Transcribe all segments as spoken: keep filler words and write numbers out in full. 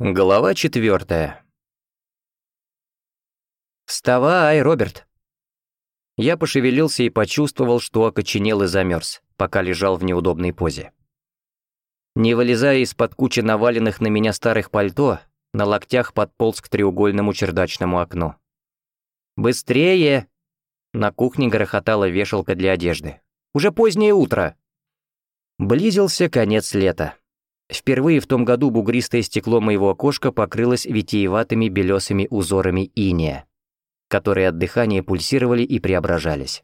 Глава четвертая. «Вставай, Роберт!» Я пошевелился и почувствовал, что окоченел и замерз, пока лежал в неудобной позе. Не вылезая из-под кучи наваленных на меня старых пальто, на локтях подполз к треугольному чердачному окну. «Быстрее!» На кухне грохотала вешалка для одежды. «Уже позднее утро!» Близился конец лета. Впервые в том году бугристое стекло моего окошка покрылось витиеватыми белесыми узорами инея, которые от дыхания пульсировали и преображались.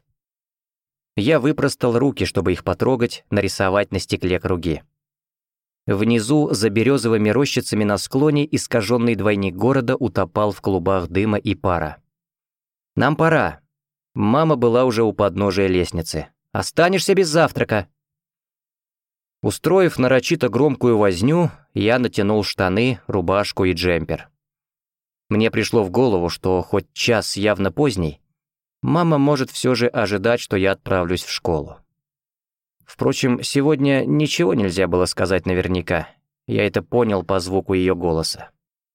Я выпростал руки, чтобы их потрогать, нарисовать на стекле круги. Внизу, за березовыми рощицами на склоне, искаженный двойник города утопал в клубах дыма и пара. «Нам пора». Мама была уже у подножия лестницы. «Останешься без завтрака». Устроив нарочито громкую возню, я натянул штаны, рубашку и джемпер. Мне пришло в голову, что хоть час явно поздний, мама может все же ожидать, что я отправлюсь в школу. Впрочем, сегодня ничего нельзя было сказать наверняка, я это понял по звуку ее голоса.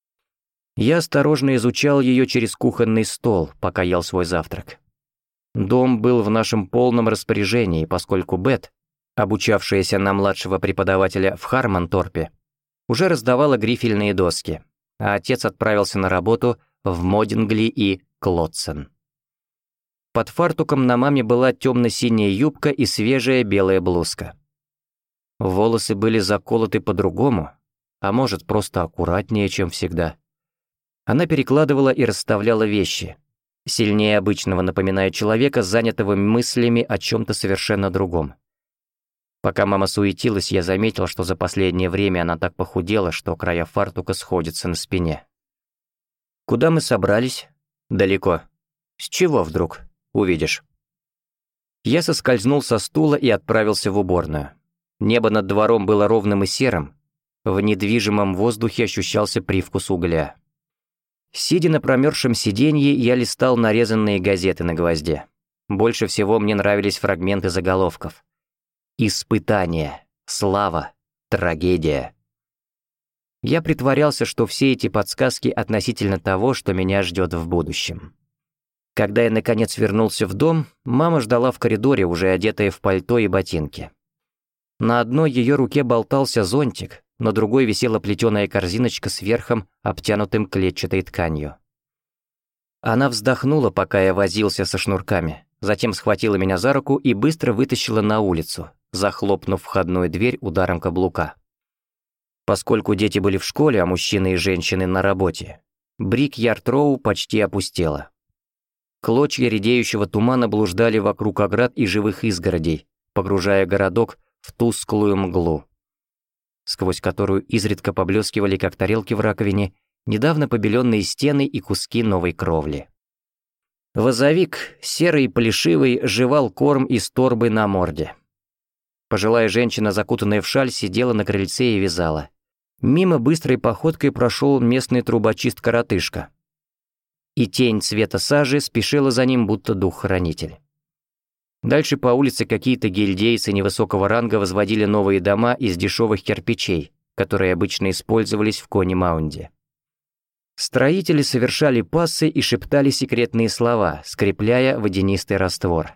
Я осторожно изучал ее через кухонный стол, пока ел свой завтрак. Дом был в нашем полном распоряжении, поскольку Бет, обучавшаяся на младшего преподавателя в Хармонторпе, уже раздавала грифельные доски, а отец отправился на работу в Модингли и Клотсен. Под фартуком на маме была темно-синяя юбка и свежая белая блузка. Волосы были заколоты по-другому, а может, просто аккуратнее, чем всегда. Она перекладывала и расставляла вещи, сильнее обычного напоминая человека, занятого мыслями о чем-то совершенно другом. Пока мама суетилась, я заметил, что за последнее время она так похудела, что края фартука сходятся на спине. «Куда мы собрались?» «Далеко». «С чего вдруг?» «Увидишь». Я соскользнул со стула и отправился в уборную. Небо над двором было ровным и серым. В недвижимом воздухе ощущался привкус угля. Сидя на промерзшем сиденье, я листал нарезанные газеты на гвозде. Больше всего мне нравились фрагменты заголовков. Испытание, слава, трагедия. Я притворялся, что все эти подсказки относительно того, что меня ждет в будущем. Когда я наконец вернулся в дом, мама ждала в коридоре, уже одетая в пальто и ботинки. На одной ее руке болтался зонтик, на другой висела плетеная корзиночка с верхом, обтянутым клетчатой тканью. Она вздохнула, пока я возился со шнурками, затем схватила меня за руку и быстро вытащила на улицу, захлопнув входную дверь ударом каблука. Поскольку дети были в школе, а мужчины и женщины на работе, Брик-Ярд-Роу почти опустела. Клочья редеющего тумана блуждали вокруг оград и живых изгородей, погружая городок в тусклую мглу, сквозь которую изредка поблескивали, как тарелки в раковине, недавно побеленные стены и куски новой кровли. Возовик, серый и плешивый, жевал корм из торбы на морде. Пожилая женщина, закутанная в шаль, сидела на крыльце и вязала. Мимо быстрой походкой прошел местный трубочист-коротышка. И тень цвета сажи спешила за ним, будто дух-хранитель. Дальше по улице какие-то гильдейцы невысокого ранга возводили новые дома из дешевых кирпичей, которые обычно использовались в Кони-Маунде. Строители совершали пассы и шептали секретные слова, скрепляя водянистый раствор.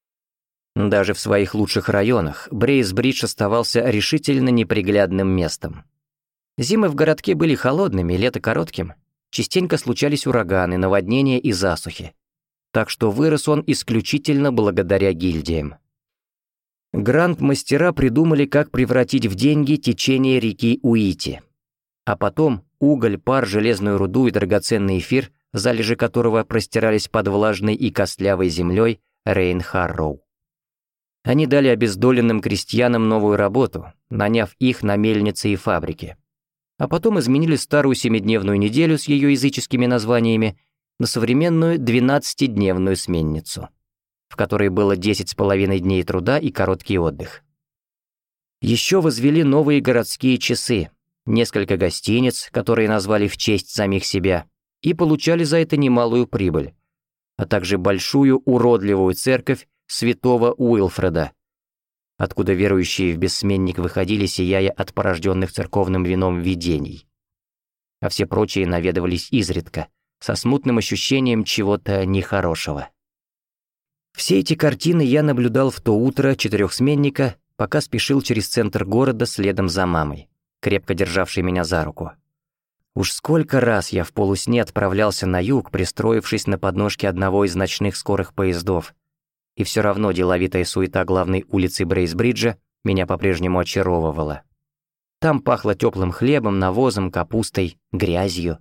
Даже в своих лучших районах Брейсбридж оставался решительно неприглядным местом. Зимы в городке были холодными, лето коротким. Частенько случались ураганы, наводнения и засухи. Так что вырос он исключительно благодаря гильдиям. Гранд-мастера придумали, как превратить в деньги течение реки Уити. А потом уголь, пар, железную руду и драгоценный эфир, залежи которого простирались под влажной и костлявой землей Рейн-Харроу. Они дали обездоленным крестьянам новую работу, наняв их на мельницы и фабрики. А потом изменили старую семидневную неделю с ее языческими названиями на современную двенадцатидневную сменницу, в которой было десять с половиной дней труда и короткий отдых. Еще возвели новые городские часы, несколько гостиниц, которые назвали в честь самих себя, и получали за это немалую прибыль, а также большую уродливую церковь святого Уилфреда, откуда верующие в бессменник выходили, сияя от порожденных церковным вином видений. а все прочие наведывались изредка, со смутным ощущением чего-то нехорошего. Все эти картины я наблюдал в то утро четырехсменника, пока спешил через центр города следом за мамой, крепко державшей меня за руку. Уж сколько раз я в полусне отправлялся на юг, пристроившись на подножке одного из ночных скорых поездов, и все равно деловитая суета главной улицы Брейсбриджа меня по-прежнему очаровывала. Там пахло теплым хлебом, навозом, капустой, грязью.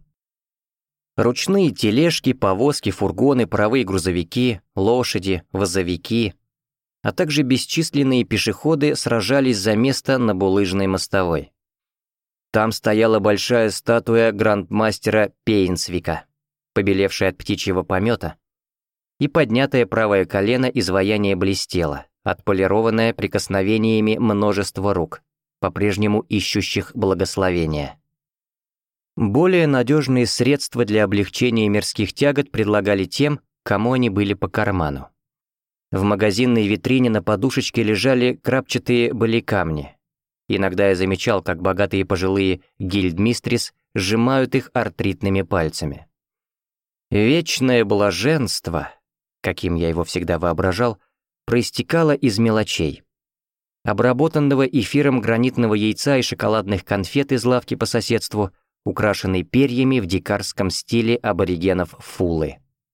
Ручные тележки, повозки, фургоны, паровые грузовики, лошади, возовики, а также бесчисленные пешеходы сражались за место на булыжной мостовой. Там стояла большая статуя грандмастера Пейнсвика, побелевшая от птичьего помета, и поднятое правое колено изваяние блестело, отполированное прикосновениями множества рук, по-прежнему ищущих благословения. Более надежные средства для облегчения мирских тягот предлагали тем, кому они были по карману. В магазинной витрине на подушечке лежали крапчатые баликамни. Иногда я замечал, как богатые пожилые гильдмистрис сжимают их артритными пальцами. Вечное блаженство, каким я его всегда воображал, проистекало из мелочей. Обработанного эфиром гранитного яйца и шоколадных конфет из лавки по соседству, украшенной перьями в дикарском стиле аборигенов Фулы.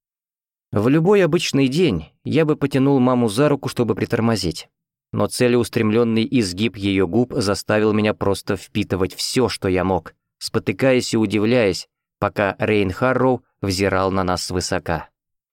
В любой обычный день я бы потянул маму за руку, чтобы притормозить, но целеустремленный изгиб ее губ заставил меня просто впитывать все, что я мог, спотыкаясь и удивляясь, пока Рейн Харроу взирал на нас свысока.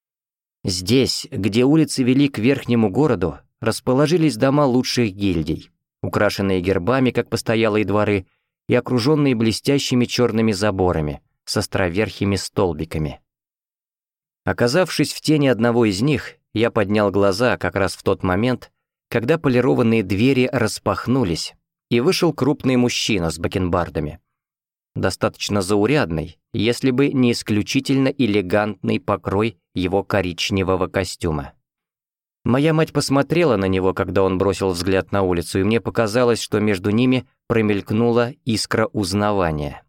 Здесь, где улицы вели к верхнему городу, расположились дома лучших гильдий, украшенные гербами, как постоялые дворы, и окруженные блестящими черными заборами с островерхими столбиками. Оказавшись в тени одного из них, я поднял глаза как раз в тот момент, когда полированные двери распахнулись, и вышел крупный мужчина с бакенбардами. Достаточно заурядный, если бы не исключительно элегантный покрой его коричневого костюма. Моя мать посмотрела на него, когда он бросил взгляд на улицу, и мне показалось, что между ними промелькнула искра узнавания.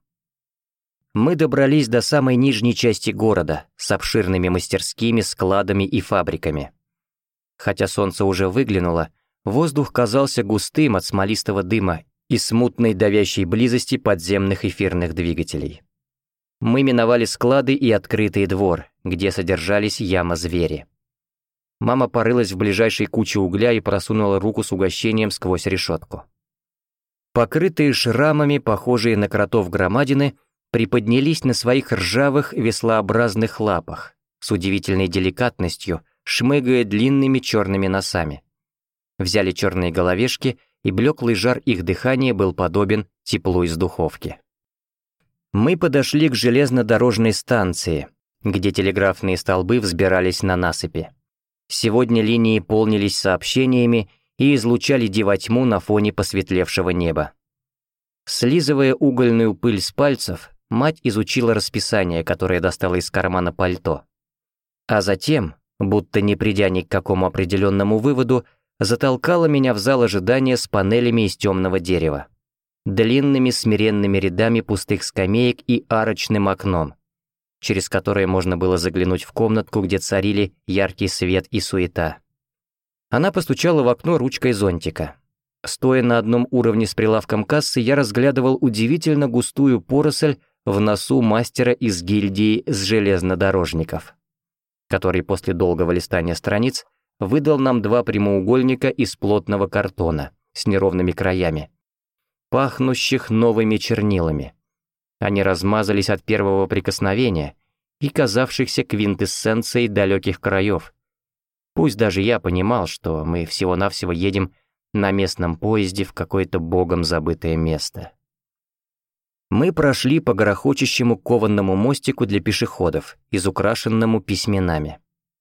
Мы добрались до самой нижней части города с обширными мастерскими, складами и фабриками. Хотя солнце уже выглянуло, воздух казался густым от смолистого дыма и смутной давящей близости подземных эфирных двигателей. Мы миновали склады и открытый двор, где содержались яма-звери. Мама порылась в ближайшей куче угля и просунула руку с угощением сквозь решетку. Покрытые шрамами, похожие на кротов громадины, приподнялись на своих ржавых веслообразных лапах, с удивительной деликатностью, шмыгая длинными черными носами. Взяли черные головешки, и блеклый жар их дыхания был подобен теплу из духовки. Мы подошли к железнодорожной станции, где телеграфные столбы взбирались на насыпи. Сегодня линии полнились сообщениями и излучали дивотьму на фоне посветлевшего неба. Слизывая угольную пыль с пальцев, мать изучила расписание, которое достала из кармана пальто. А затем, будто не придя ни к какому определенному выводу, затолкала меня в зал ожидания с панелями из темного дерева, длинными смиренными рядами пустых скамеек и арочным окном, через которое можно было заглянуть в комнатку, где царили яркий свет и суета. Она постучала в окно ручкой зонтика. Стоя на одном уровне с прилавком кассы, я разглядывал удивительно густую поросль в носу мастера из гильдии с железнодорожников, который после долгого листания страниц выдал нам два прямоугольника из плотного картона с неровными краями, пахнущих новыми чернилами. Они размазались от первого прикосновения и казавшихся квинтэссенцией далеких краев. Пусть даже я понимал, что мы всего-навсего едем на местном поезде в какое-то богом забытое место. Мы прошли по грохочущему кованному мостику для пешеходов, изукрашенному письменами.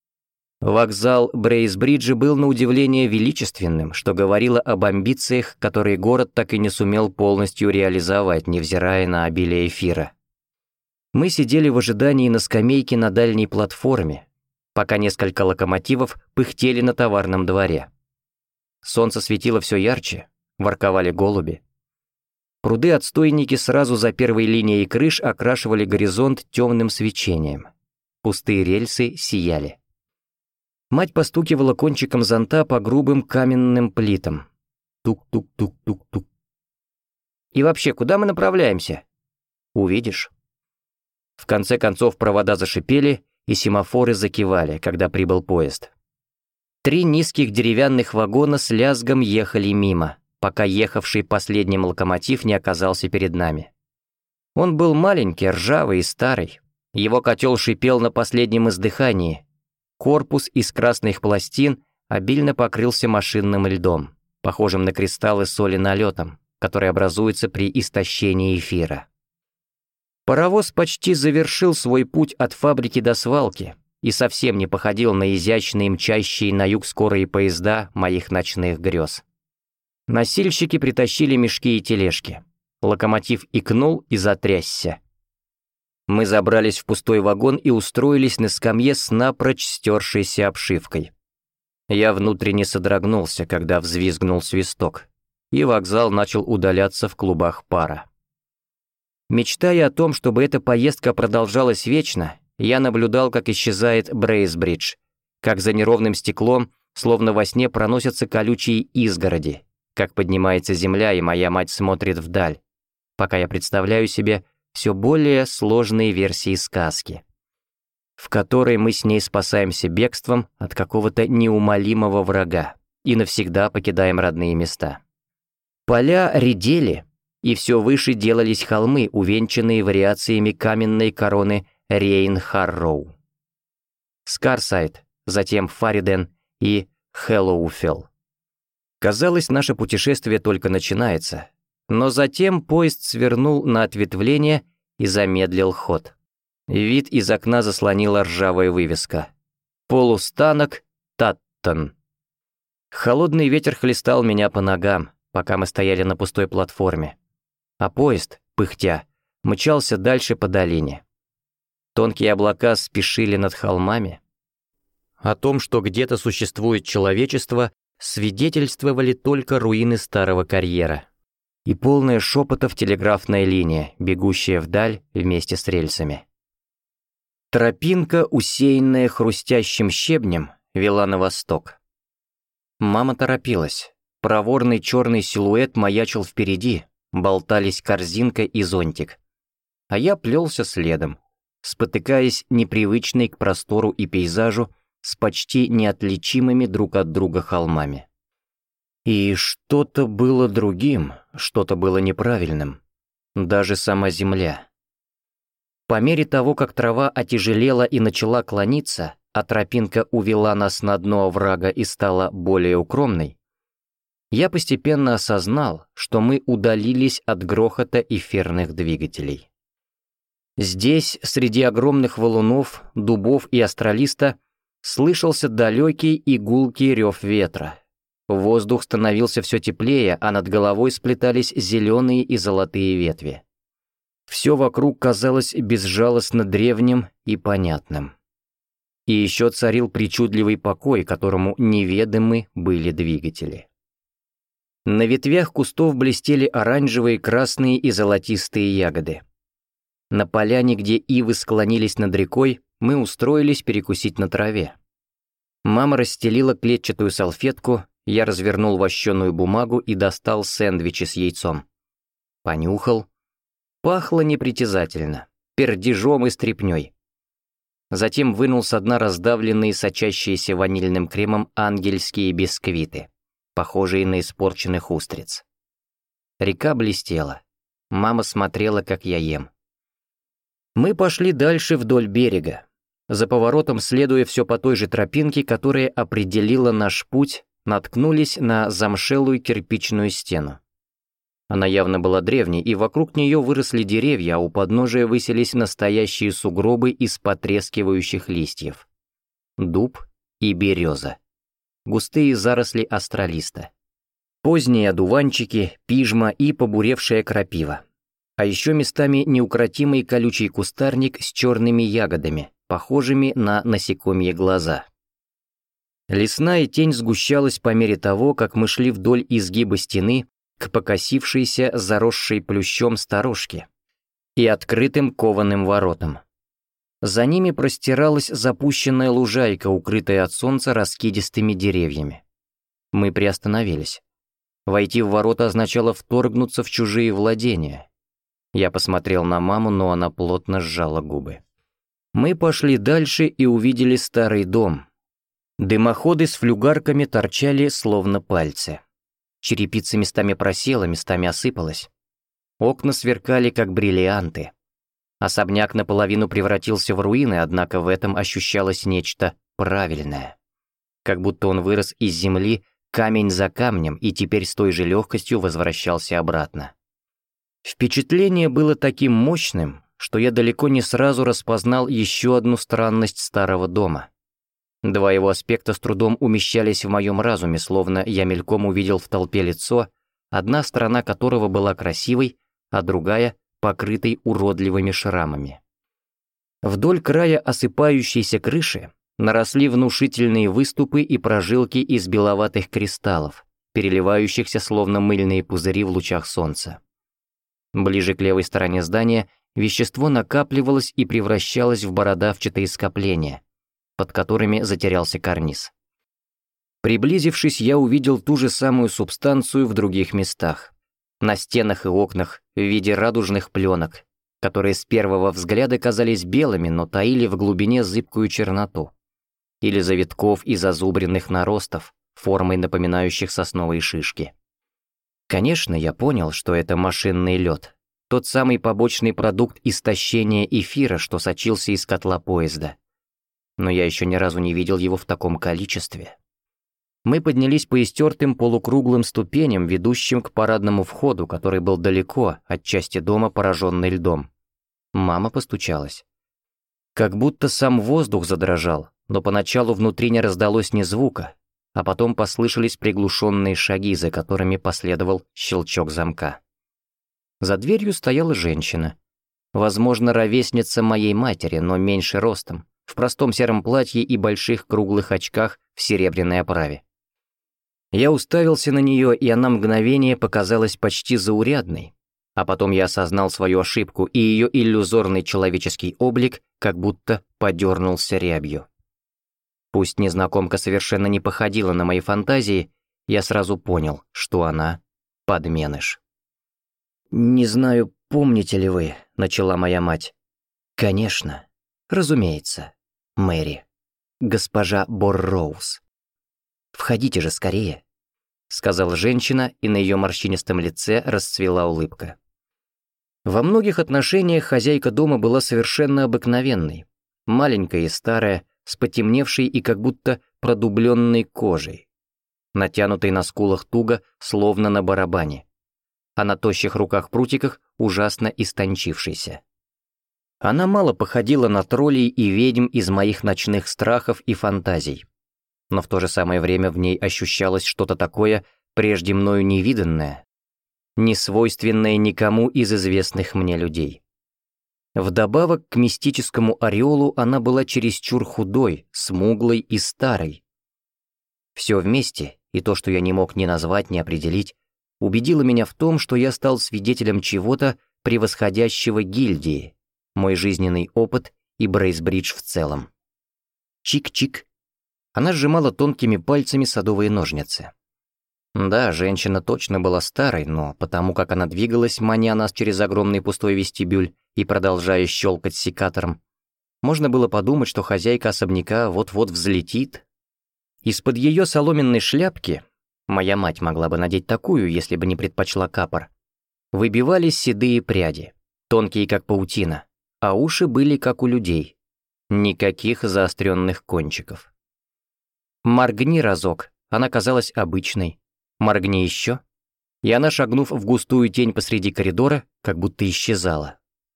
Вокзал Брейсбриджа был на удивление величественным, что говорило об амбициях, которые город так и не сумел полностью реализовать, невзирая на обилие эфира. Мы сидели в ожидании на скамейке на дальней платформе, пока несколько локомотивов пыхтели на товарном дворе. Солнце светило все ярче, ворковали голуби. Пруды-отстойники сразу за первой линией крыш окрашивали горизонт темным свечением. Пустые рельсы сияли. Мать постукивала кончиком зонта по грубым каменным плитам. Тук-тук-тук-тук-тук. «И вообще, куда мы направляемся?» «Увидишь». В конце концов провода зашипели, и семафоры закивали, когда прибыл поезд. Три низких деревянных вагона с лязгом ехали мимо, пока ехавший последним локомотив не оказался перед нами. Он был маленький, ржавый и старый. Его котел шипел на последнем издыхании. Корпус из красных пластин обильно покрылся машинным льдом, похожим на кристаллы соли налетом, который образуется при истощении эфира. Паровоз почти завершил свой путь от фабрики до свалки и совсем не походил на изящные мчащие на юг скорые поезда моих ночных грез. Носильщики притащили мешки и тележки. Локомотив икнул и затрясся. Мы забрались в пустой вагон и устроились на скамье с напрочь стершейся обшивкой. Я внутренне содрогнулся, когда взвизгнул свисток, и вокзал начал удаляться в клубах пара. Мечтая о том, чтобы эта поездка продолжалась вечно, я наблюдал, как исчезает Брейсбридж, как за неровным стеклом, словно во сне, проносятся колючие изгороди, как поднимается земля, и моя мать смотрит вдаль, пока я представляю себе все более сложные версии сказки, в которой мы с ней спасаемся бегством от какого-то неумолимого врага и навсегда покидаем родные места. Поля редели, и все выше делались холмы, увенчанные вариациями каменной короны Рейн-Харроу. Скарсайд, затем Фариден и Хэллоуфелл. Казалось, наше путешествие только начинается, но затем поезд свернул на ответвление и замедлил ход. Вид из окна заслонила ржавая вывеска. «Полустанок Таттон». Холодный ветер хлестал меня по ногам, пока мы стояли на пустой платформе. А поезд, пыхтя, мчался дальше по долине. Тонкие облака спешили над холмами. О том, что где-то существует человечество, свидетельствовали только руины старого карьера и полная шепотов телеграфная линия, бегущая вдаль вместе с рельсами. Тропинка, усеянная хрустящим щебнем, вела на восток. Мама торопилась. Проворный черный силуэт маячил впереди, болтались корзинка и зонтик. А я плелся следом, спотыкаясь непривычный к простору и пейзажу с почти неотличимыми друг от друга холмами. И что-то было другим, что-то было неправильным. Даже сама земля. По мере того, как трава отяжелела и начала клониться, а тропинка увела нас на дно оврага и стала более укромной, я постепенно осознал, что мы удалились от грохота эфирных двигателей. Здесь, среди огромных валунов, дубов и астролиста, слышался далекий и гулкий рев ветра. Воздух становился все теплее, а над головой сплетались зеленые и золотые ветви. Все вокруг казалось безжалостно древним и понятным. И еще царил причудливый покой, которому неведомы были двигатели. На ветвях кустов блестели оранжевые, красные и золотистые ягоды. На поляне, где ивы склонились над рекой, мы устроились перекусить на траве. Мама расстелила клетчатую салфетку, я развернул вощеную бумагу и достал сэндвичи с яйцом. Понюхал. Пахло непритязательно, пердежом и стряпнёй. Затем вынул со дна раздавленные, сочащиеся ванильным кремом ангельские бисквиты, похожие на испорченных устриц. Река блестела. Мама смотрела, как я ем. Мы пошли дальше вдоль берега, за поворотом, следуя все по той же тропинке, которая определила наш путь, наткнулись на замшелую кирпичную стену. Она явно была древней, и вокруг нее выросли деревья, а у подножия высились настоящие сугробы из потрескивающих листьев. Дуб и береза. Густые заросли астролиста. Поздние одуванчики, пижма и побуревшая крапива. А еще местами неукротимый колючий кустарник с черными ягодами, похожими на насекомьи глаза. Лесная тень сгущалась по мере того, как мы шли вдоль изгиба стены, к покосившейся, заросшей плющом сторожке и открытым кованым воротам. За ними простиралась запущенная лужайка, укрытая от солнца раскидистыми деревьями. Мы приостановились. Войти в ворота означало вторгнуться в чужие владения. Я посмотрел на маму, но она плотно сжала губы. Мы пошли дальше и увидели старый дом. Дымоходы с флюгарками торчали, словно пальцы. Черепица местами просела, местами осыпалась. Окна сверкали, как бриллианты. Особняк наполовину превратился в руины, однако в этом ощущалось нечто правильное. Как будто он вырос из земли камень за камнем и теперь с той же легкостью возвращался обратно. Впечатление было таким мощным, что я далеко не сразу распознал еще одну странность старого дома. Два его аспекта с трудом умещались в моем разуме, словно я мельком увидел в толпе лицо, одна сторона которого была красивой, а другая — покрытой уродливыми шрамами. Вдоль края осыпающейся крыши наросли внушительные выступы и прожилки из беловатых кристаллов, переливающихся словно мыльные пузыри в лучах солнца. Ближе к левой стороне здания вещество накапливалось и превращалось в бородавчатые скопления, под которыми затерялся карниз. Приблизившись, я увидел ту же самую субстанцию в других местах. На стенах и окнах в виде радужных пленок, которые с первого взгляда казались белыми, но таили в глубине зыбкую черноту. Или завитков и зазубренных наростов, формой напоминающих сосновые шишки. Конечно, я понял, что это машинный лед, тот самый побочный продукт истощения эфира, что сочился из котла поезда. Но я еще ни разу не видел его в таком количестве. Мы поднялись по истертым полукруглым ступеням, ведущим к парадному входу, который был далеко от части дома, пораженной льдом. Мама постучалась. Как будто сам воздух задрожал, но поначалу внутри не раздалось ни звука, а потом послышались приглушенные шаги, за которыми последовал щелчок замка. За дверью стояла женщина. Возможно, ровесница моей матери, но меньше ростом, в простом сером платье и больших круглых очках в серебряной оправе. Я уставился на нее, и она мгновение показалась почти заурядной, а потом я осознал свою ошибку, и ее иллюзорный человеческий облик как будто подернулся рябью. Пусть незнакомка совершенно не походила на мои фантазии, я сразу понял, что она подменыш. «Не знаю, помните ли вы», — начала моя мать. «Конечно, разумеется, Мэри, госпожа Борроуз. Входите же скорее», — сказала женщина, и на ее морщинистом лице расцвела улыбка. Во многих отношениях хозяйка дома была совершенно обыкновенной, маленькая и старая, с потемневшей и как будто продубленной кожей, натянутой на скулах туго, словно на барабане, а на тощих руках-прутиках ужасно истончившейся. Она мало походила на троллей и ведьм из моих ночных страхов и фантазий, но в то же самое время в ней ощущалось что-то такое, прежде мною невиданное, несвойственное никому из известных мне людей. Вдобавок к мистическому ореолу она была чересчур худой, смуглой и старой. Все вместе, и то, что я не мог ни назвать, ни определить, убедило меня в том, что я стал свидетелем чего-то превосходящего гильдии, мой жизненный опыт и Брейсбридж в целом. Чик-чик. Она сжимала тонкими пальцами садовые ножницы. Да, женщина точно была старой, но потому как она двигалась, маня нас через огромный пустой вестибюль и продолжая щелкать секатором, можно было подумать, что хозяйка особняка вот-вот взлетит. Из-под ее соломенной шляпки, моя мать могла бы надеть такую, если бы не предпочла капор, выбивались седые пряди, тонкие как паутина, а уши были как у людей, никаких заостренных кончиков. Моргни разок, она казалась обычной, моргни еще, и она, шагнув в густую тень посреди коридора, как будто исчезала.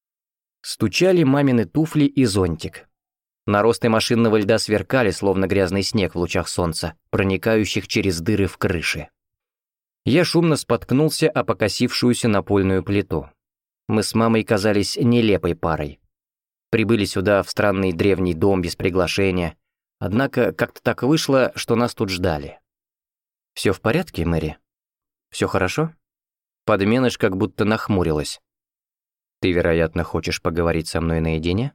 Стучали мамины туфли и зонтик. Наросты машинного льда сверкали, словно грязный снег в лучах солнца, проникающих через дыры в крыше. Я шумно споткнулся о покосившуюся напольную плиту. Мы с мамой казались нелепой парой. Прибыли сюда в странный древний дом без приглашения, однако как-то так вышло, что нас тут ждали. «Все в порядке, Мэри? Все хорошо?» Подменыш как будто нахмурилась. «Ты, вероятно, хочешь поговорить со мной наедине?»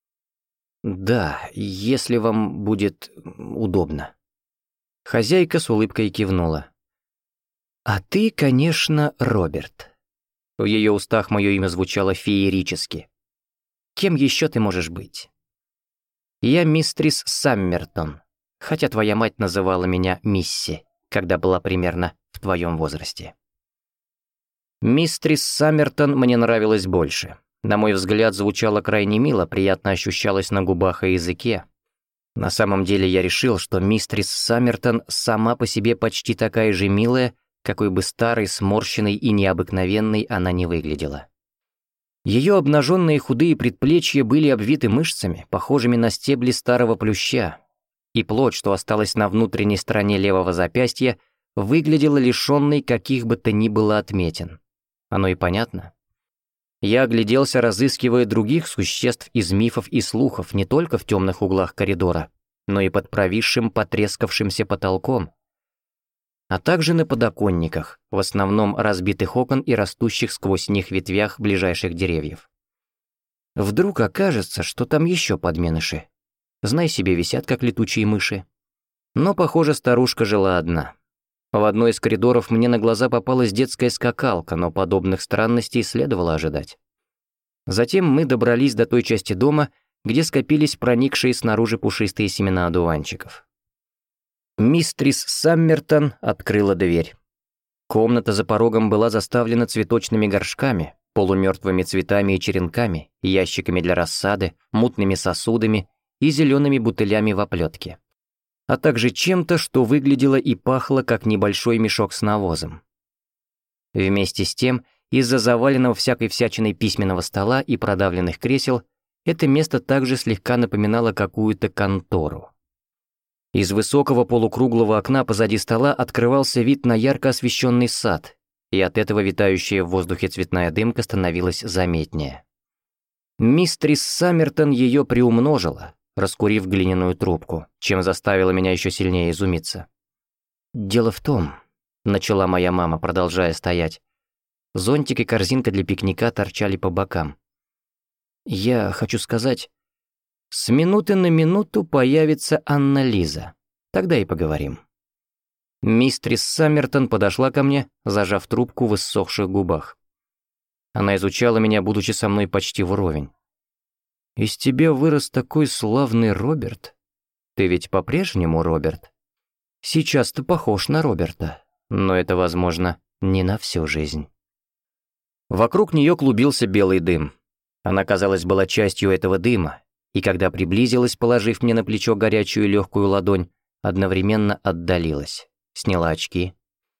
«Да, если вам будет удобно». Хозяйка с улыбкой кивнула. «А ты, конечно, Роберт». В ее устах мое имя звучало феерически. «Кем еще ты можешь быть?» «Я мистрис Саммертон, хотя твоя мать называла меня Мисси, когда была примерно в твоем возрасте». Мистрис Саммертон мне нравилась больше. На мой взгляд, звучало крайне мило, приятно ощущалось на губах и языке. На самом деле я решил, что мистрис Саммертон сама по себе почти такая же милая, какой бы старой, сморщенной и необыкновенной она не выглядела. Ее обнаженные худые предплечья были обвиты мышцами, похожими на стебли старого плюща, и плоть, что осталась на внутренней стороне левого запястья, выглядела лишенной каких бы то ни было отметин. Оно и понятно. Я огляделся, разыскивая других существ из мифов и слухов не только в темных углах коридора, но и под провисшим, потрескавшимся потолком, а также на подоконниках, в основном разбитых окон и растущих сквозь них ветвях ближайших деревьев. Вдруг окажется, что там еще подменыши. Знай себе, висят как летучие мыши. Но, похоже, старушка жила одна. В одной из коридоров мне на глаза попалась детская скакалка, но подобных странностей следовало ожидать. Затем мы добрались до той части дома, где скопились проникшие снаружи пушистые семена одуванчиков. Мистрис Саммертон открыла дверь. Комната за порогом была заставлена цветочными горшками, полумертвыми цветами и черенками, ящиками для рассады, мутными сосудами и зелеными бутылями в оплетке, а также чем-то, что выглядело и пахло, как небольшой мешок с навозом. Вместе с тем, из-за заваленного всякой всячиной письменного стола и продавленных кресел, это место также слегка напоминало какую-то контору. Из высокого полукруглого окна позади стола открывался вид на ярко освещенный сад, и от этого витающая в воздухе цветная дымка становилась заметнее. Мистрис Саммертон ее приумножила, раскурив глиняную трубку, чем заставила меня еще сильнее изумиться. «Дело в том», — начала моя мама, продолжая стоять, зонтик и корзинка для пикника торчали по бокам. «Я хочу сказать, с минуты на минуту появится Анна-Лиза, тогда и поговорим». Мистрис Саммертон подошла ко мне, зажав трубку в иссохших губах. Она изучала меня, будучи со мной почти вровень. «Из тебя вырос такой славный Роберт. Ты ведь по-прежнему Роберт? Сейчас ты похож на Роберта, но это, возможно, не на всю жизнь». Вокруг нее клубился белый дым. Она, казалось, была частью этого дыма, и когда приблизилась, положив мне на плечо горячую легкую ладонь, одновременно отдалилась, сняла очки.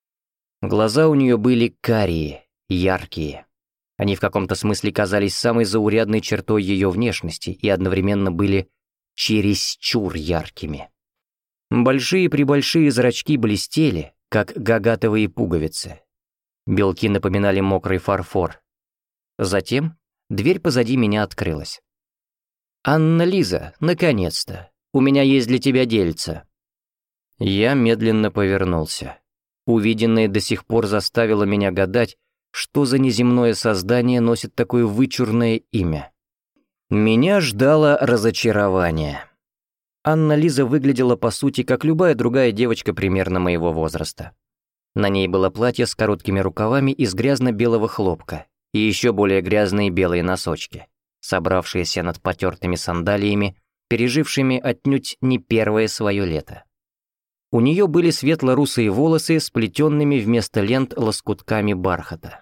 Глаза у нее были карие, яркие. Они в каком-то смысле казались самой заурядной чертой ее внешности и одновременно были чересчур яркими. Большие-пребольшие зрачки блестели, как гагатовые пуговицы. Белки напоминали мокрый фарфор. Затем дверь позади меня открылась. «Анна-Лиза, наконец-то! У меня есть для тебя дельце». Я медленно повернулся. Увиденное до сих пор заставило меня гадать, что за неземное создание носит такое вычурное имя. Меня ждало разочарование. Анна-Лиза выглядела по сути как любая другая девочка примерно моего возраста. На ней было платье с короткими рукавами из грязно-белого хлопка и еще более грязные белые носочки, собравшиеся над потертыми сандалиями, пережившими отнюдь не первое свое лето. У нее были светло-русые волосы, сплетенными вместо лент лоскутками бархата.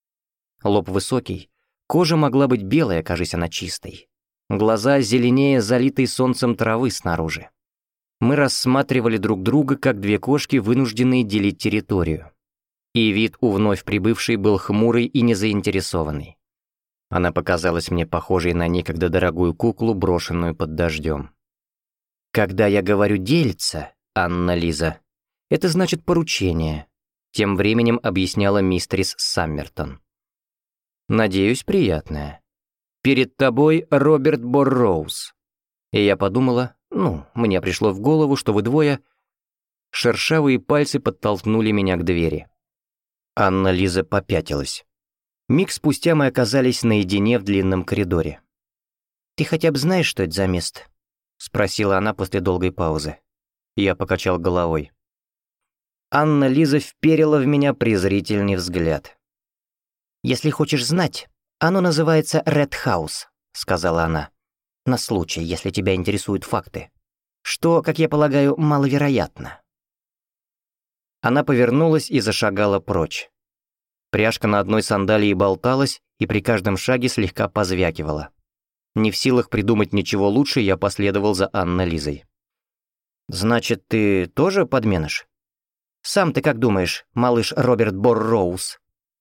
Лоб высокий, кожа могла быть белая, кажись она чистой. Глаза зеленее залитой солнцем травы снаружи. Мы рассматривали друг друга, как две кошки, вынужденные делить территорию. И вид у вновь прибывшей был хмурый и незаинтересованный. Она показалась мне похожей на некогда дорогую куклу, брошенную под дождем. «Когда я говорю «дельца», Анна-Лиза, это значит поручение», тем временем объясняла мистрис Саммертон. «Надеюсь, приятное. Перед тобой Роберт Борроуз». И я подумала, ну, мне пришло в голову, что вы двое... Шершавые пальцы подтолкнули меня к двери. Анна-Лиза попятилась. Миг спустя мы оказались наедине в длинном коридоре. «Ты хотя бы знаешь, что это за место?» — спросила она после долгой паузы. Я покачал головой. Анна-Лиза вперила в меня презрительный взгляд. «Если хочешь знать, оно называется Ред Хаус», — сказала она. «На случай, если тебя интересуют факты. Что, как я полагаю, маловероятно». Она повернулась и зашагала прочь. Пряжка на одной сандалии болталась и при каждом шаге слегка позвякивала. Не в силах придумать ничего лучше, я последовал за Анной-Лизой. «Значит, ты тоже подменыш? Сам ты как думаешь, малыш Роберт Борроуз?»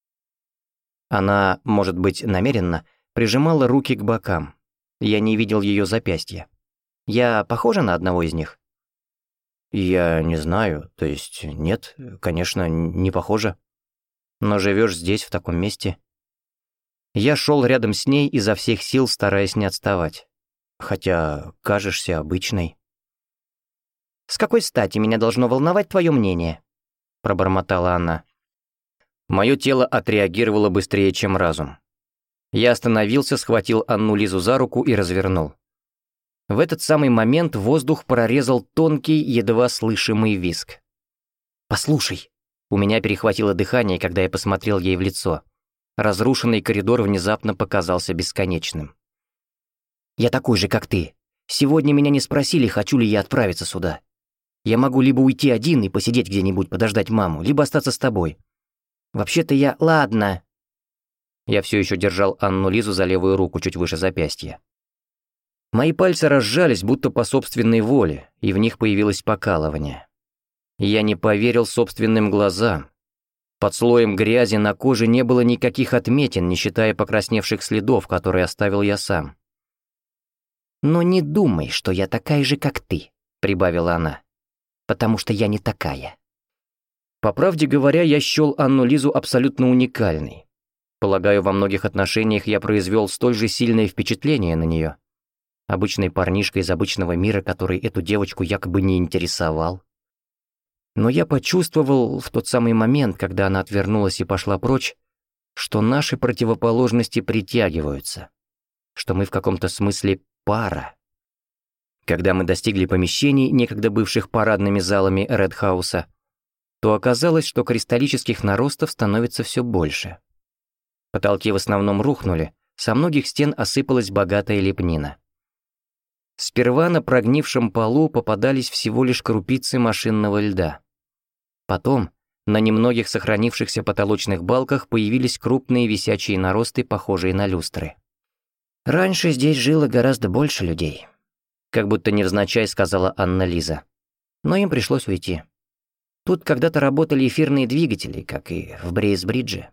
Она, может быть, намеренно, прижимала руки к бокам. Я не видел ее запястья. Я похожа на одного из них? Я не знаю, то есть нет, конечно, не похожа. Но живешь здесь, в таком месте. Я шел рядом с ней изо всех сил, стараясь не отставать. Хотя кажешься обычной. «С какой стати меня должно волновать твое мнение?» — пробормотала она. Мое тело отреагировало быстрее, чем разум. Я остановился, схватил Анну-Лизу за руку и развернул. В этот самый момент воздух прорезал тонкий, едва слышимый визг. «Послушай!» У меня перехватило дыхание, когда я посмотрел ей в лицо. Разрушенный коридор внезапно показался бесконечным. «Я такой же, как ты. Сегодня меня не спросили, хочу ли я отправиться сюда. Я могу либо уйти один и посидеть где-нибудь, подождать маму, либо остаться с тобой. Вообще-то я... Ладно!» Я все еще держал Анну-Лизу за левую руку, чуть выше запястья. Мои пальцы разжались, будто по собственной воле, и в них появилось покалывание. Я не поверил собственным глазам. Под слоем грязи на коже не было никаких отметин, не считая покрасневших следов, которые оставил я сам. «Но не думай, что я такая же, как ты», — прибавила она, «потому что я не такая». По правде говоря, я счел Анну-Лизу абсолютно уникальной. Полагаю, во многих отношениях я произвел столь же сильное впечатление на нее. Обычный парнишка из обычного мира, который эту девочку якобы не интересовал. Но я почувствовал в тот самый момент, когда она отвернулась и пошла прочь, что наши противоположности притягиваются, что мы в каком-то смысле пара. Когда мы достигли помещений, некогда бывших парадными залами Ред Хауса, то оказалось, что кристаллических наростов становится все больше. Потолки в основном рухнули, со многих стен осыпалась богатая лепнина. Сперва на прогнившем полу попадались всего лишь крупицы машинного льда. Потом на немногих сохранившихся потолочных балках появились крупные висячие наросты, похожие на люстры. «Раньше здесь жило гораздо больше людей», — как будто невзначай сказала Анна-Лиза. «Но им пришлось уйти. Тут когда-то работали эфирные двигатели, как и в Брейсбридже».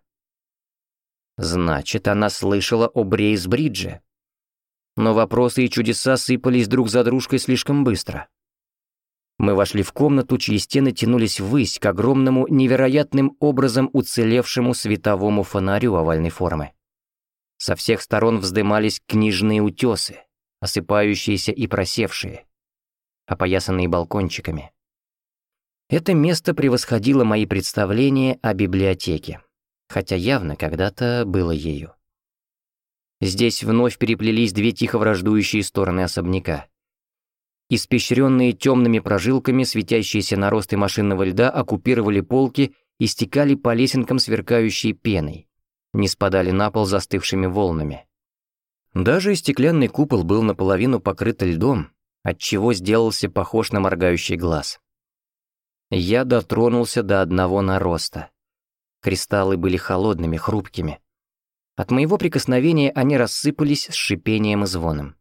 Значит, она слышала о Брейсбридже. Но вопросы и чудеса сыпались друг за дружкой слишком быстро. Мы вошли в комнату, чьи стены тянулись ввысь к огромному, невероятным образом уцелевшему световому фонарю овальной формы. Со всех сторон вздымались книжные утесы, осыпающиеся и просевшие, опоясанные балкончиками. Это место превосходило мои представления о библиотеке, хотя явно когда-то было ею. Здесь вновь переплелись две тихо враждующие стороны особняка. Испещренные темными прожилками светящиеся наросты машинного льда оккупировали полки и стекали по лесенкам сверкающей пеной, не спадали на пол застывшими волнами. Даже и стеклянный купол был наполовину покрыт льдом, отчего сделался похож на моргающий глаз. Я дотронулся до одного нароста. Кристаллы были холодными, хрупкими. От моего прикосновения они рассыпались с шипением и звоном.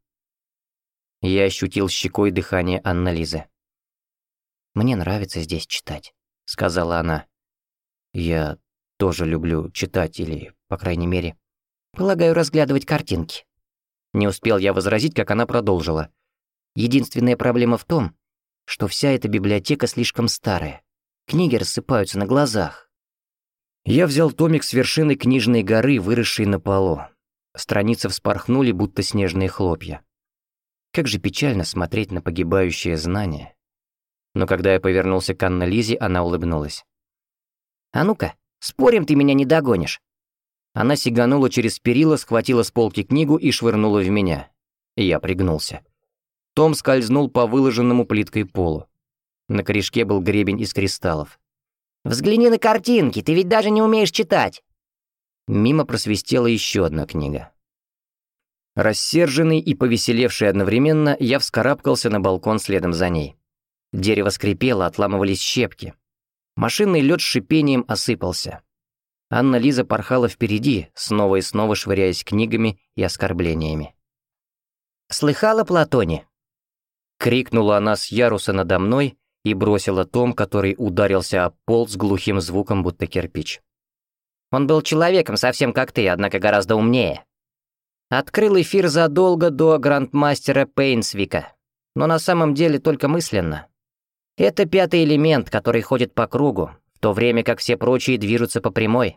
Я ощутил щекой дыхание Анны-Лизы. «Мне нравится здесь читать», — сказала она. «Я тоже люблю читать или, по крайней мере, полагаю, разглядывать картинки». Не успел я возразить, как она продолжила. «Единственная проблема в том, что вся эта библиотека слишком старая. Книги рассыпаются на глазах». Я взял томик с вершины книжной горы, выросшей на полу. Страницы вспорхнули, будто снежные хлопья. Как же печально смотреть на погибающее знание. Но когда я повернулся к Анне-Лизе, она улыбнулась. «А ну-ка, Спорим, ты меня не догонишь». Она сиганула через перила, схватила с полки книгу и швырнула в меня. И я пригнулся. Том скользнул по выложенному плиткой полу. На корешке был гребень из кристаллов. «Взгляни на картинки, ты ведь даже не умеешь читать!» Мимо просвистела еще одна книга. Рассерженный и повеселевший одновременно, я вскарабкался на балкон следом за ней. Дерево скрипело, отламывались щепки. Машинный лед с шипением осыпался. Анна-Лиза порхала впереди, снова и снова швыряясь книгами и оскорблениями. «Слыхала, Платоне?» Крикнула она с яруса надо мной и бросила том, который ударился об пол с глухим звуком, будто кирпич. «Он был человеком, совсем как ты, однако гораздо умнее. Открыл эфир задолго до грандмастера Пейнсвика, но на самом деле только мысленно. Это пятый элемент, который ходит по кругу, в то время как все прочие движутся по прямой».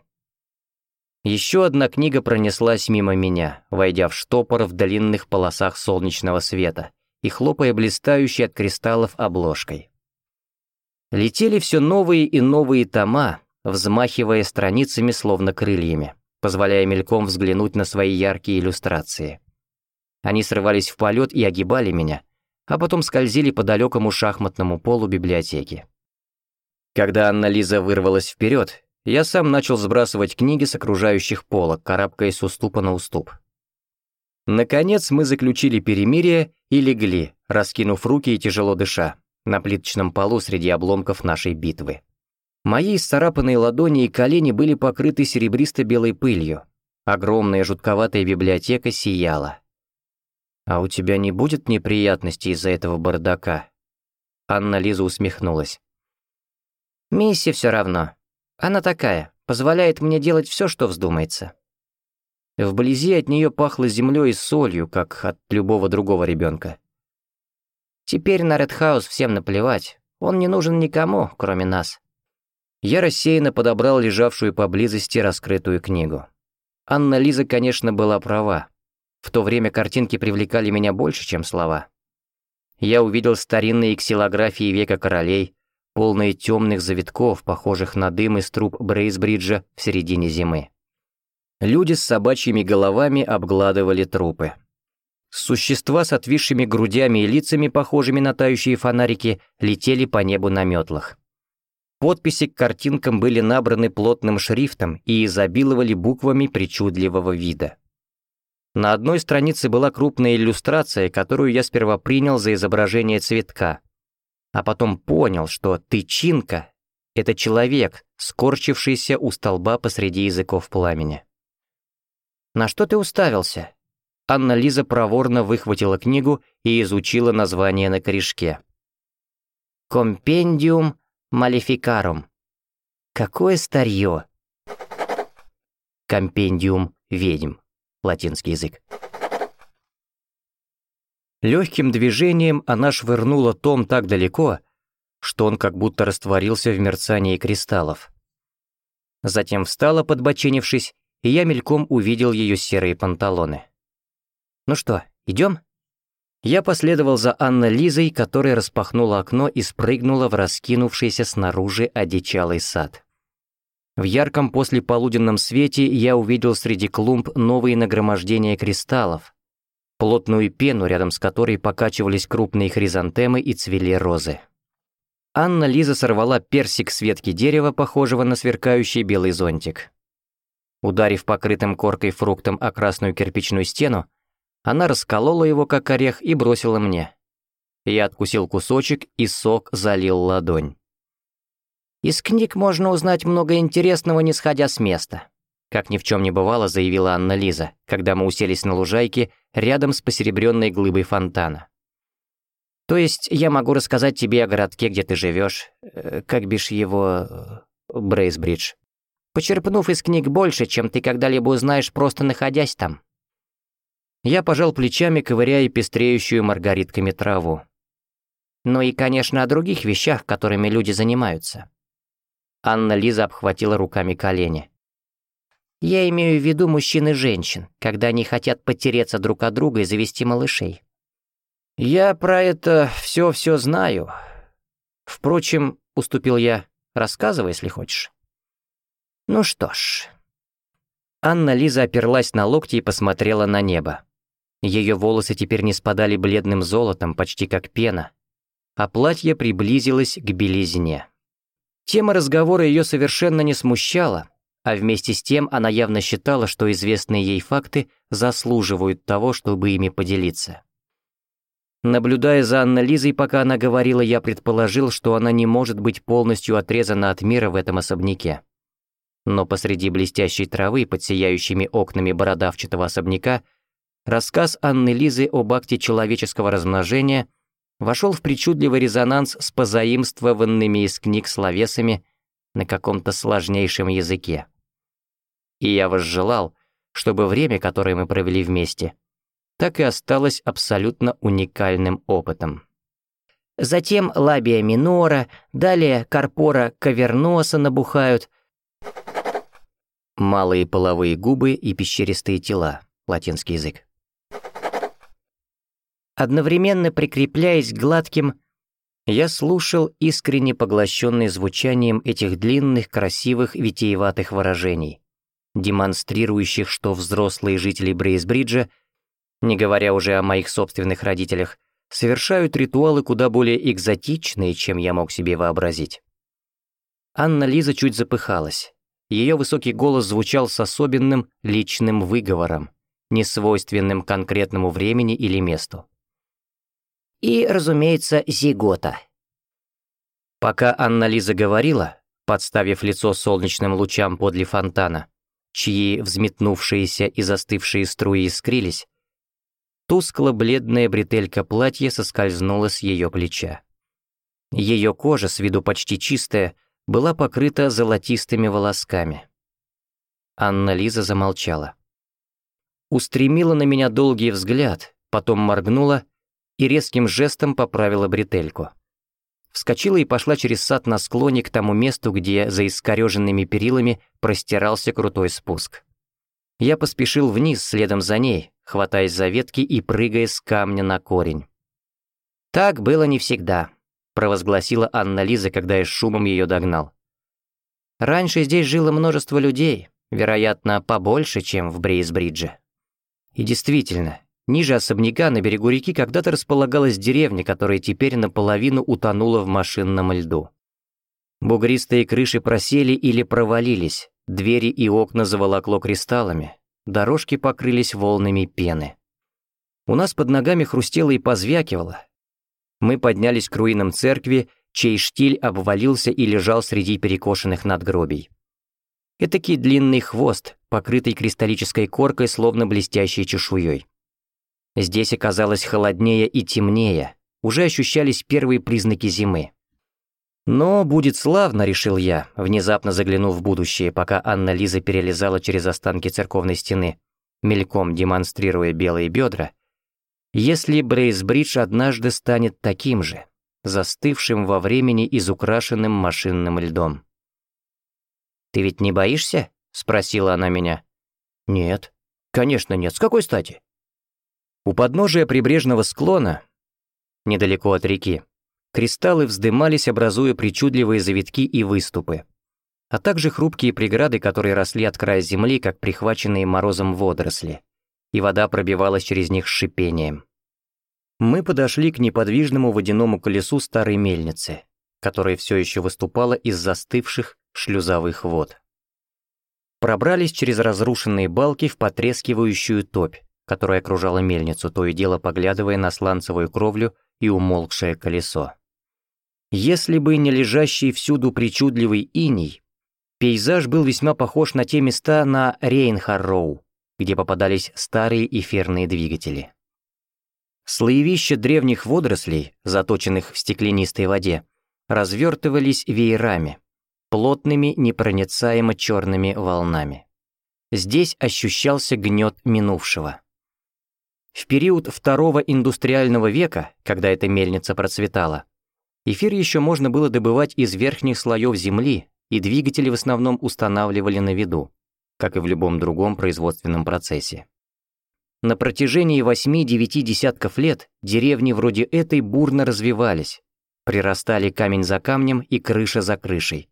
Еще одна книга пронеслась мимо меня, войдя в штопор в длинных полосах солнечного света и хлопая блистающей от кристаллов обложкой. Летели все новые и новые тома, взмахивая страницами словно крыльями, позволяя мельком взглянуть на свои яркие иллюстрации. Они срывались в полет и огибали меня, а потом скользили по далекому шахматному полу библиотеки. Когда Анна-Лиза вырвалась вперед, я сам начал сбрасывать книги с окружающих полок, карабкаясь с уступа на уступ. Наконец мы заключили перемирие и легли, раскинув руки и тяжело дыша, на плиточном полу среди обломков нашей битвы. Мои исцарапанные ладони и колени были покрыты серебристо-белой пылью. Огромная жутковатая библиотека сияла. «А у тебя не будет неприятностей из-за этого бардака?» Анна-Лиза усмехнулась. «Мисси все равно. Она такая, позволяет мне делать все, что вздумается». Вблизи от нее пахло землей и солью, как от любого другого ребенка. «Теперь на Редхаус всем наплевать. Он не нужен никому, кроме нас». Я рассеянно подобрал лежавшую поблизости раскрытую книгу. Анна-Лиза, конечно, была права. В то время картинки привлекали меня больше, чем слова. Я увидел старинные ксилографии века королей, полные темных завитков, похожих на дым из труб Брейсбриджа в середине зимы. Люди с собачьими головами обгладывали трупы. Существа с отвисшими грудями и лицами, похожими на тающие фонарики, летели по небу на метлах. Подписи к картинкам были набраны плотным шрифтом и изобиловали буквами причудливого вида. На одной странице была крупная иллюстрация, которую я сперва принял за изображение цветка, а потом понял, что тычинка — это человек, скорчившийся у столба посреди языков пламени. «На что ты уставился?» Анна-Лиза проворно выхватила книгу и изучила название на корешке. «Компендиум Малефикарум». Какое старье! Компендиум ведьм. Латинский язык. Легким движением она швырнула том так далеко, что он как будто растворился в мерцании кристаллов. Затем встала, подбоченившись, и я мельком увидел ее серые панталоны. «Ну что, идем?» Я последовал за Анной-Лизой, которая распахнула окно и спрыгнула в раскинувшийся снаружи одичалый сад. В ярком послеполуденном свете я увидел среди клумб новые нагромождения кристаллов, плотную пену, рядом с которой покачивались крупные хризантемы и цвели розы. Анна-Лиза сорвала персик с ветки дерева, похожего на сверкающий белый зонтик. Ударив покрытым коркой фруктом о красную кирпичную стену, она расколола его, как орех, и бросила мне. Я откусил кусочек, и сок залил ладонь. «Из книг можно узнать много интересного, не сходя с места», как ни в чем не бывало, заявила Анна-Лиза, когда мы уселись на лужайке рядом с посеребренной глыбой фонтана. «То есть я могу рассказать тебе о городке, где ты живешь, э, как бишь его... Брейсбридж, почерпнув из книг больше, чем ты когда-либо узнаешь, просто находясь там». Я пожал плечами, ковыряя пестреющую маргаритками траву. «Ну и, конечно, о других вещах, которыми люди занимаются». Анна-Лиза обхватила руками колени. «Я имею в виду мужчин и женщин, когда они хотят потереться друг от друга и завести малышей». «Я про это все-все знаю. Впрочем, — уступил я, — рассказывай, если хочешь». Ну что ж. Анна-Лиза оперлась на локти и посмотрела на небо. Ее волосы теперь не спадали бледным золотом, почти как пена, а платье приблизилось к белизне. Тема разговора ее совершенно не смущала, а вместе с тем она явно считала, что известные ей факты заслуживают того, чтобы ими поделиться. Наблюдая за Анной-Лизой, пока она говорила, я предположил, что она не может быть полностью отрезана от мира в этом особняке. Но посреди блестящей травы, под сияющими окнами бородавчатого особняка, рассказ Анны-Лизы об акте человеческого размножения вошел в причудливый резонанс с позаимствованными из книг словесами на каком-то сложнейшем языке. И я возжелал, чтобы время, которое мы провели вместе, так и осталось абсолютно уникальным опытом. Затем лабия минора, далее корпора каверноса набухают, малые половые губы и пещеристые тела, латинский язык. Одновременно прикрепляясь к гладким, я слушал, искренне поглощенный звучанием этих длинных, красивых, витиеватых выражений, демонстрирующих, что взрослые жители Брейсбриджа, не говоря уже о моих собственных родителях, совершают ритуалы куда более экзотичные, чем я мог себе вообразить. Анна-Лиза чуть запыхалась. Ее высокий голос звучал с особенным личным выговором, несвойственным конкретному времени или месту. И, разумеется, зигота. Пока Анна-Лиза говорила, подставив лицо солнечным лучам подле фонтана, чьи взметнувшиеся и застывшие струи искрились, тускло-бледная бретелька платья соскользнула с ее плеча. Ее кожа, с виду почти чистая, была покрыта золотистыми волосками. Анна-Лиза замолчала. Устремила на меня долгий взгляд, потом моргнула и резким жестом поправила бретельку. Вскочила и пошла через сад на склоне к тому месту, где за искорёженными перилами простирался крутой спуск. Я поспешил вниз следом за ней, хватаясь за ветки и прыгая с камня на корень. «Так было не всегда», — провозгласила Анна-Лиза, когда я с шумом ее догнал. «Раньше здесь жило множество людей, вероятно, побольше, чем в Брейсбридже». И действительно, ниже особняка на берегу реки когда-то располагалась деревня, которая теперь наполовину утонула в машинном льду. Бугристые крыши просели или провалились, двери и окна заволокло кристаллами, дорожки покрылись волнами пены. У нас под ногами хрустело и позвякивало. Мы поднялись к руинам церкви, чей штиль обвалился и лежал среди перекошенных надгробий. Этакий длинный хвост, покрытый кристаллической коркой, словно блестящей чешуей. Здесь оказалось холоднее и темнее, уже ощущались первые признаки зимы. Но будет славно, решил я, внезапно заглянув в будущее, пока Анна-Лиза перелезала через останки церковной стены, мельком демонстрируя белые бедра, если Брейсбридж однажды станет таким же, застывшим во времени изукрашенным машинным льдом. «Ты ведь не боишься?» — спросила она меня. «Нет, конечно нет, с какой стати?» У подножия прибрежного склона, недалеко от реки, кристаллы вздымались, образуя причудливые завитки и выступы, а также хрупкие преграды, которые росли от края земли, как прихваченные морозом водоросли, и вода пробивалась через них с шипением. Мы подошли к неподвижному водяному колесу старой мельницы, которая все еще выступала из застывших шлюзовых вод. Пробрались через разрушенные балки в потрескивающую топь, которая окружала мельницу, то и дело поглядывая на сланцевую кровлю и умолкшее колесо. Если бы не лежащий всюду причудливый иней, пейзаж был весьма похож на те места на Рейнхарроу, где попадались старые эфирные двигатели. Слоевища древних водорослей, заточенных в стеклянистой воде, развертывались веерами, плотными, непроницаемо черными волнами. Здесь ощущался гнет минувшего. В период второго индустриального века, когда эта мельница процветала, эфир еще можно было добывать из верхних слоев земли, и двигатели в основном устанавливали на виду, как и в любом другом производственном процессе. На протяжении восьми-девяти десятков лет деревни вроде этой бурно развивались, прирастали камень за камнем и крыша за крышей,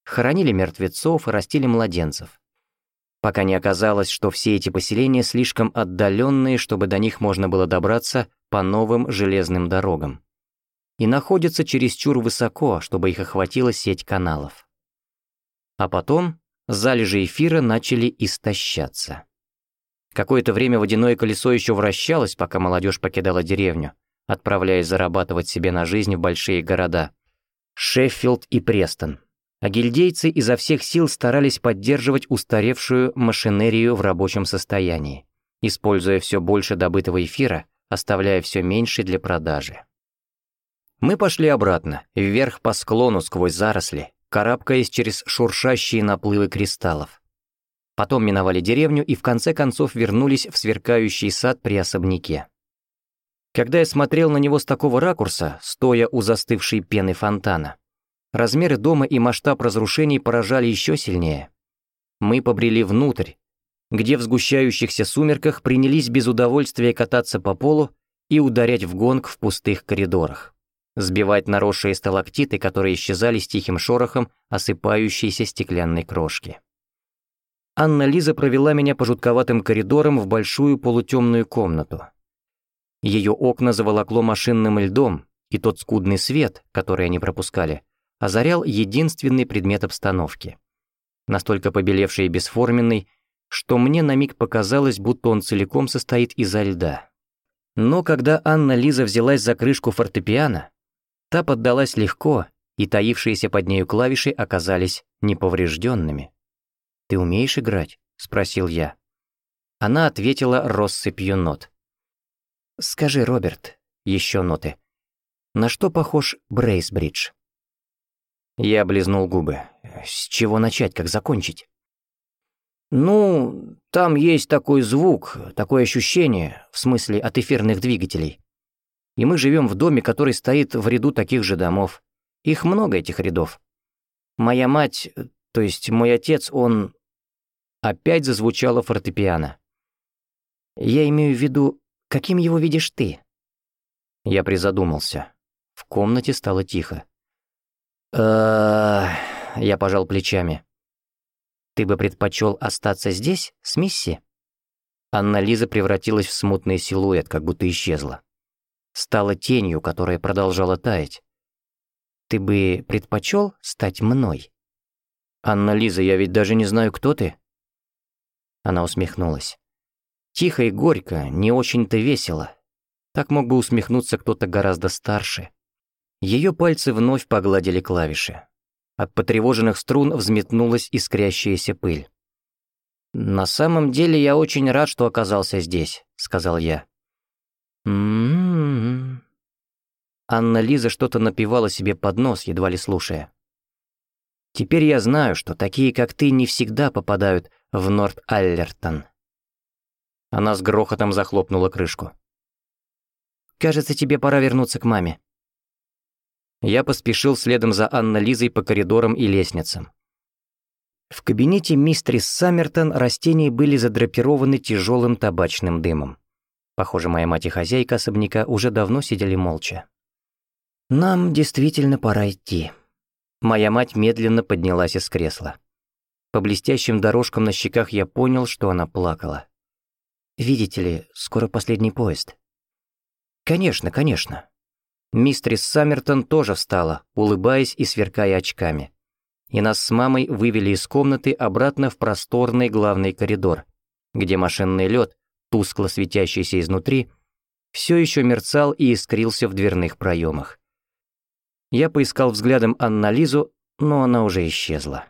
хоронили мертвецов и растили младенцев. Пока не оказалось, что все эти поселения слишком отдаленные, чтобы до них можно было добраться по новым железным дорогам, и находятся чересчур высоко, чтобы их охватила сеть каналов. А потом залежи эфира начали истощаться. Какое-то время водяное колесо еще вращалось, пока молодежь покидала деревню, отправляясь зарабатывать себе на жизнь в большие города — Шеффилд и Престон. А гильдейцы изо всех сил старались поддерживать устаревшую машинерию в рабочем состоянии, используя все больше добытого эфира, оставляя все меньше для продажи. Мы пошли обратно, вверх по склону сквозь заросли, карабкаясь через шуршащие наплывы кристаллов. Потом миновали деревню и в конце концов вернулись в сверкающий сад при особняке. Когда я смотрел на него с такого ракурса, стоя у застывшей пены фонтана, размеры дома и масштаб разрушений поражали еще сильнее. Мы побрели внутрь, где в сгущающихся сумерках принялись без удовольствия кататься по полу и ударять в гонг в пустых коридорах, сбивать наросшие сталактиты, которые исчезали с тихим шорохом осыпающейся стеклянной крошки. Анна-Лиза провела меня по жутковатым коридорам в большую полутемную комнату. Ее окна заволокло машинным льдом, и тот скудный свет, который они пропускали, озарял единственный предмет обстановки. Настолько побелевший и бесформенный, что мне на миг показалось, будто он целиком состоит изо льда. Но когда Анна-Лиза взялась за крышку фортепиано, та поддалась легко, и таившиеся под нею клавиши оказались неповрежденными. «Ты умеешь играть?» — спросил я. Она ответила россыпью нот. «Скажи, Роберт, еще ноты. На что похож Брейсбридж?» Я облизнул губы. С чего начать, как закончить? «Ну, там есть такой звук, такое ощущение, в смысле от эфирных двигателей. И мы живем в доме, который стоит в ряду таких же домов. Их много, этих рядов. Моя мать, то есть мой отец, он...» Опять зазвучало фортепиано. «Я имею в виду, каким его видишь ты?» Я призадумался. В комнате стало тихо. «Э-э-э...» Я пожал плечами. «Ты бы предпочел остаться здесь, с Мисси?» Анна-Лиза превратилась в смутный силуэт, как будто исчезла. Стала тенью, которая продолжала таять. «Ты бы предпочел стать мной?» «Анна-Лиза, я ведь даже не знаю, кто ты». Она усмехнулась. Тихо и горько, не очень-то весело. Так мог бы усмехнуться кто-то гораздо старше. Ее пальцы вновь погладили клавиши. От потревоженных струн взметнулась искрящаяся пыль. «На самом деле я очень рад, что оказался здесь», — сказал я. «М-м-м». Анна-Лиза что-то напевала себе под нос, едва ли слушая. «Теперь я знаю, что такие, как ты, не всегда попадают в Норт-Аллертон». Она с грохотом захлопнула крышку. «Кажется, тебе пора вернуться к маме». Я поспешил следом за Анна-Лизой по коридорам и лестницам. В кабинете мистерис Саммертон растения были задрапированы тяжелым табачным дымом. Похоже, моя мать и хозяйка особняка уже давно сидели молча. «Нам действительно пора идти». Моя мать медленно поднялась из кресла. По блестящим дорожкам на щеках я понял, что она плакала. «Видите ли, скоро последний поезд». «Конечно, конечно». Мистерис Саммертон тоже встала, улыбаясь и сверкая очками. И нас с мамой вывели из комнаты обратно в просторный главный коридор, где машинный лед, тускло светящийся изнутри, все еще мерцал и искрился в дверных проемах. Я поискал взглядом Анна-Лизу, но она уже исчезла.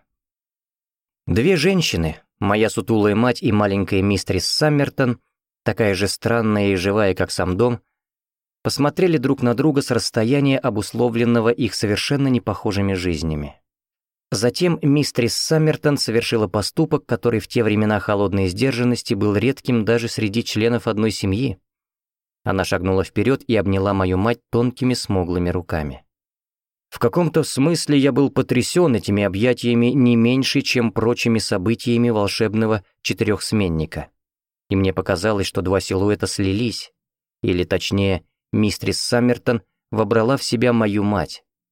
Две женщины, моя сутулая мать и маленькая мистерис Саммертон, такая же странная и живая, как сам дом, посмотрели друг на друга с расстояния, обусловленного их совершенно непохожими жизнями. Затем мистерис Саммертон совершила поступок, который в те времена холодной сдержанности был редким даже среди членов одной семьи. Она шагнула вперед и обняла мою мать тонкими смуглыми руками. В каком-то смысле я был потрясен этими объятиями не меньше, чем прочими событиями волшебного четырехсменника. И мне показалось, что два силуэта слились, или точнее, мистерис Саммертон вобрала в себя мою мать,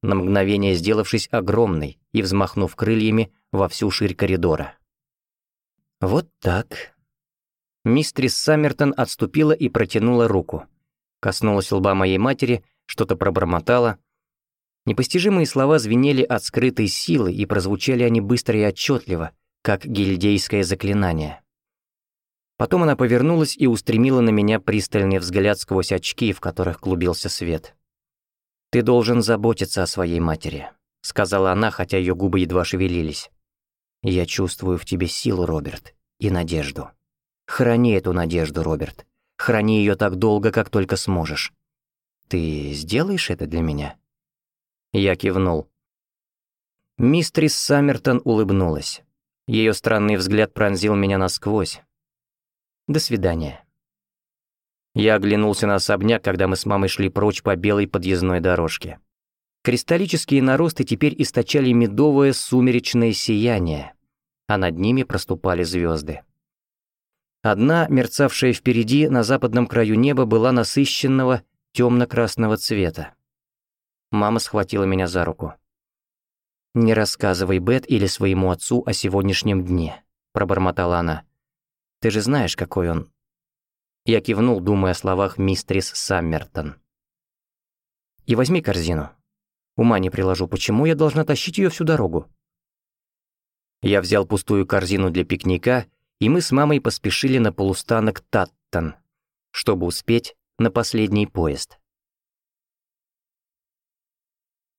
на мгновение сделавшись огромной и взмахнув крыльями во всю ширь коридора. «Вот так». Мистрис Саммертон отступила и протянула руку. Коснулась лба моей матери, что-то пробормотала. Непостижимые слова звенели от скрытой силы, и прозвучали они быстро и отчетливо, как гильдейское заклинание. Потом она повернулась и устремила на меня пристальный взгляд сквозь очки, в которых клубился свет. «Ты должен заботиться о своей матери», — сказала она, хотя ее губы едва шевелились. «Я чувствую в тебе силу, Роберт, и надежду. Храни эту надежду, Роберт. Храни ее так долго, как только сможешь. Ты сделаешь это для меня?» Я кивнул. Мистрис Саммертон улыбнулась. Ее странный взгляд пронзил меня насквозь. «До свидания». Я оглянулся на особняк, когда мы с мамой шли прочь по белой подъездной дорожке. Кристаллические наросты теперь источали медовое сумеречное сияние, а над ними проступали звезды. Одна, мерцавшая впереди, на западном краю неба, была насыщенного темно-красного цвета. Мама схватила меня за руку. «Не рассказывай Бет или своему отцу о сегодняшнем дне», — пробормотала она. «Ты же знаешь, какой он...» Я кивнул, думая о словах мистрис Саммертон. «И возьми корзину. Ума не приложу, почему я должна тащить ее всю дорогу?» Я взял пустую корзину для пикника, и мы с мамой поспешили на полустанок Таттон, чтобы успеть на последний поезд.